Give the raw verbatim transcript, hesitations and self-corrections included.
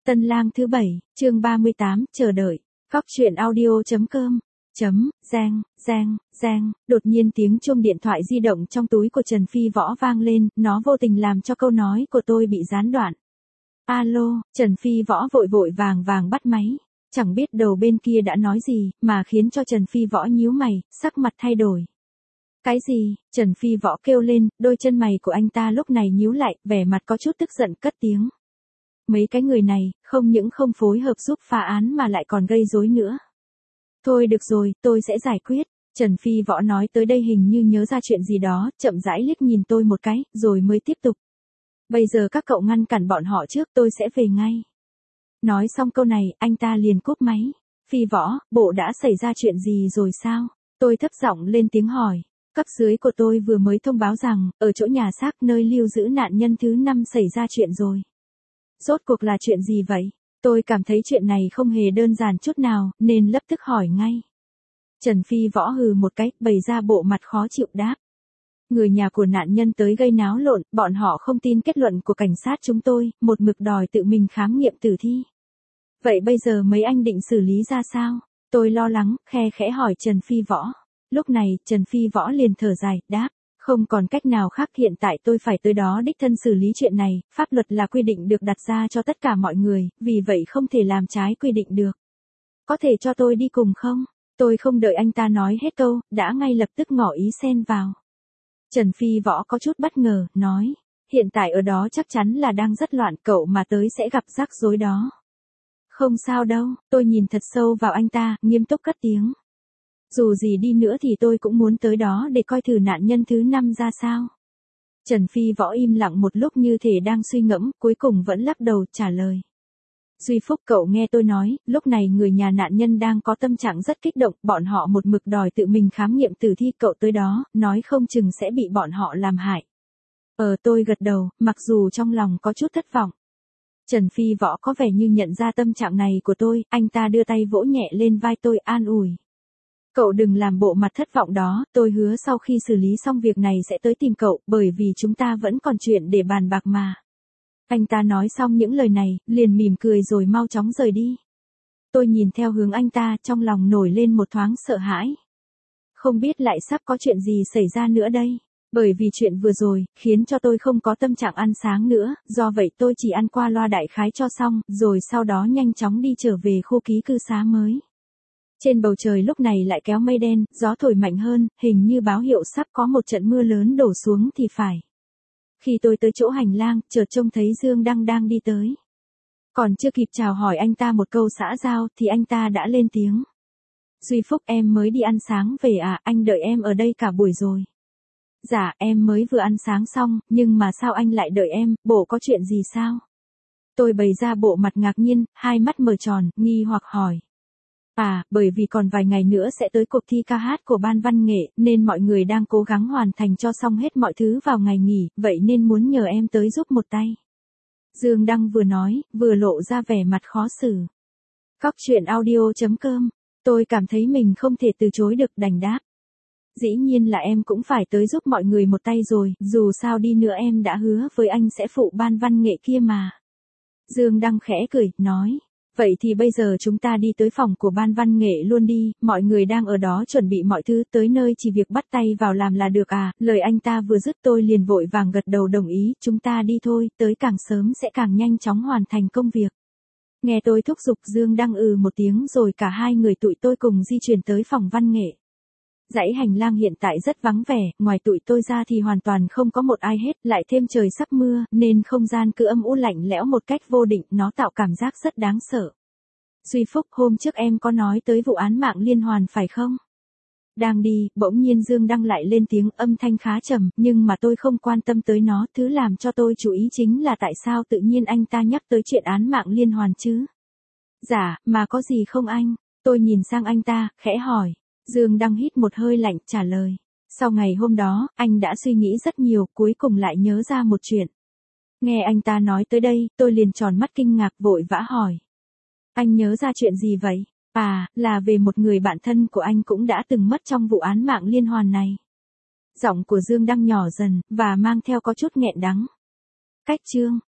Tân lang thứ bảy, chương ba mươi tám, chờ đợi. Góc truyện audio chấm com. Chấm, reng, reng, reng, đột nhiên tiếng chuông điện thoại di động trong túi của Trần Phi Võ vang lên, nó vô tình làm cho câu nói của tôi bị gián đoạn. Alo, Trần Phi Võ vội vội vàng vàng bắt máy. Chẳng biết đầu bên kia đã nói gì, mà khiến cho Trần Phi Võ nhíu mày, sắc mặt thay đổi. Cái gì? Trần Phi Võ kêu lên, đôi chân mày của anh ta lúc này nhíu lại, vẻ mặt có chút tức giận cất tiếng. Mấy cái người này, không những không phối hợp giúp phá án mà lại còn gây rối nữa. Thôi được rồi, tôi sẽ giải quyết. Trần Phi Võ nói tới đây hình như nhớ ra chuyện gì đó, chậm rãi liếc nhìn tôi một cái, rồi mới tiếp tục. Bây giờ các cậu ngăn cản bọn họ trước, tôi sẽ về ngay. Nói xong câu này, anh ta liền cúp máy. Phi Võ, bộ đã xảy ra chuyện gì rồi sao? Tôi thấp giọng lên tiếng hỏi. Cấp dưới của tôi vừa mới thông báo rằng, ở chỗ nhà xác nơi lưu giữ nạn nhân thứ năm xảy ra chuyện rồi. Rốt cuộc là chuyện gì vậy? Tôi cảm thấy chuyện này không hề đơn giản chút nào, nên lập tức hỏi ngay. Trần Phi Võ hừ một cái, bày ra bộ mặt khó chịu đáp. Người nhà của nạn nhân tới gây náo lộn, bọn họ không tin kết luận của cảnh sát chúng tôi, một mực đòi tự mình khám nghiệm tử thi. Vậy bây giờ mấy anh định xử lý ra sao? Tôi lo lắng, khe khẽ hỏi Trần Phi Võ. Lúc này, Trần Phi Võ liền thở dài, đáp. Không còn cách nào khác, hiện tại tôi phải tới đó đích thân xử lý chuyện này, pháp luật là quy định được đặt ra cho tất cả mọi người, vì vậy không thể làm trái quy định được. Có thể cho tôi đi cùng không? Tôi không đợi anh ta nói hết câu, đã ngay lập tức ngỏ ý xen vào. Trần Phi Võ có chút bất ngờ, nói, hiện tại ở đó chắc chắn là đang rất loạn, cậu mà tới sẽ gặp rắc rối đó. Không sao đâu, tôi nhìn thật sâu vào anh ta, nghiêm túc cất tiếng. Dù gì đi nữa thì tôi cũng muốn tới đó để coi thử nạn nhân thứ năm ra sao. Trần Phi Võ im lặng một lúc như thể đang suy ngẫm, cuối cùng vẫn lắc đầu trả lời. Duy Phúc, cậu nghe tôi nói, lúc này người nhà nạn nhân đang có tâm trạng rất kích động, bọn họ một mực đòi tự mình khám nghiệm tử thi, cậu tới đó, nói không chừng sẽ bị bọn họ làm hại. Ờ tôi gật đầu, mặc dù trong lòng có chút thất vọng. Trần Phi Võ có vẻ như nhận ra tâm trạng này của tôi, anh ta đưa tay vỗ nhẹ lên vai tôi an ủi. Cậu đừng làm bộ mặt thất vọng đó, tôi hứa sau khi xử lý xong việc này sẽ tới tìm cậu, bởi vì chúng ta vẫn còn chuyện để bàn bạc mà. Anh ta nói xong những lời này, liền mỉm cười rồi mau chóng rời đi. Tôi nhìn theo hướng anh ta, trong lòng nổi lên một thoáng sợ hãi. Không biết lại sắp có chuyện gì xảy ra nữa đây. Bởi vì chuyện vừa rồi, khiến cho tôi không có tâm trạng ăn sáng nữa, do vậy tôi chỉ ăn qua loa đại khái cho xong, rồi sau đó nhanh chóng đi trở về khu ký cư xá mới. Trên bầu trời lúc này lại kéo mây đen, gió thổi mạnh hơn, hình như báo hiệu sắp có một trận mưa lớn đổ xuống thì phải. Khi tôi tới chỗ hành lang, chợt trông thấy Dương Đăng đang đi tới. Còn chưa kịp chào hỏi anh ta một câu xã giao thì anh ta đã lên tiếng. Duy Phúc, em mới đi ăn sáng về à, anh đợi em ở đây cả buổi rồi. Dạ, em mới vừa ăn sáng xong, nhưng mà sao anh lại đợi em, bộ có chuyện gì sao? Tôi bày ra bộ mặt ngạc nhiên, hai mắt mở tròn, nghi hoặc hỏi. À, bởi vì còn vài ngày nữa sẽ tới cuộc thi ca hát của ban văn nghệ, nên mọi người đang cố gắng hoàn thành cho xong hết mọi thứ vào ngày nghỉ, vậy nên muốn nhờ em tới giúp một tay. Dương Đăng vừa nói, vừa lộ ra vẻ mặt khó xử. Góc truyện audio chấm com, tôi cảm thấy mình không thể từ chối được, đành đáp. Dĩ nhiên là em cũng phải tới giúp mọi người một tay rồi, dù sao đi nữa em đã hứa với anh sẽ phụ ban văn nghệ kia mà. Dương Đăng khẽ cười, nói. Vậy thì bây giờ chúng ta đi tới phòng của ban văn nghệ luôn đi, mọi người đang ở đó chuẩn bị mọi thứ, tới nơi chỉ việc bắt tay vào làm là được à, lời anh ta vừa dứt tôi liền vội vàng gật đầu đồng ý, chúng ta đi thôi, tới càng sớm sẽ càng nhanh chóng hoàn thành công việc. Nghe tôi thúc giục, Dương Đăng ừ một tiếng rồi cả hai người tụi tôi cùng di chuyển tới phòng văn nghệ. Dãy hành lang hiện tại rất vắng vẻ, ngoài tụi tôi ra thì hoàn toàn không có một ai hết, lại thêm trời sắp mưa, nên không gian cứ âm u lạnh lẽo một cách vô định, nó tạo cảm giác rất đáng sợ. Duy Phúc, hôm trước em có nói tới vụ án mạng liên hoàn phải không? Đang đi, bỗng nhiên Dương Đăng lại lên tiếng, âm thanh khá trầm, nhưng mà tôi không quan tâm tới nó, thứ làm cho tôi chú ý chính là tại sao tự nhiên anh ta nhắc tới chuyện án mạng liên hoàn chứ? Dạ, mà có gì không anh? Tôi nhìn sang anh ta, khẽ hỏi. Dương Đăng hít một hơi lạnh, trả lời. Sau ngày hôm đó, anh đã suy nghĩ rất nhiều, cuối cùng lại nhớ ra một chuyện. Nghe anh ta nói tới đây, tôi liền tròn mắt kinh ngạc, vội vã hỏi. Anh nhớ ra chuyện gì vậy? À, là về một người bạn thân của anh cũng đã từng mất trong vụ án mạng liên hoàn này. Giọng của Dương Đăng nhỏ dần, và mang theo có chút nghẹn đắng. Cách chương.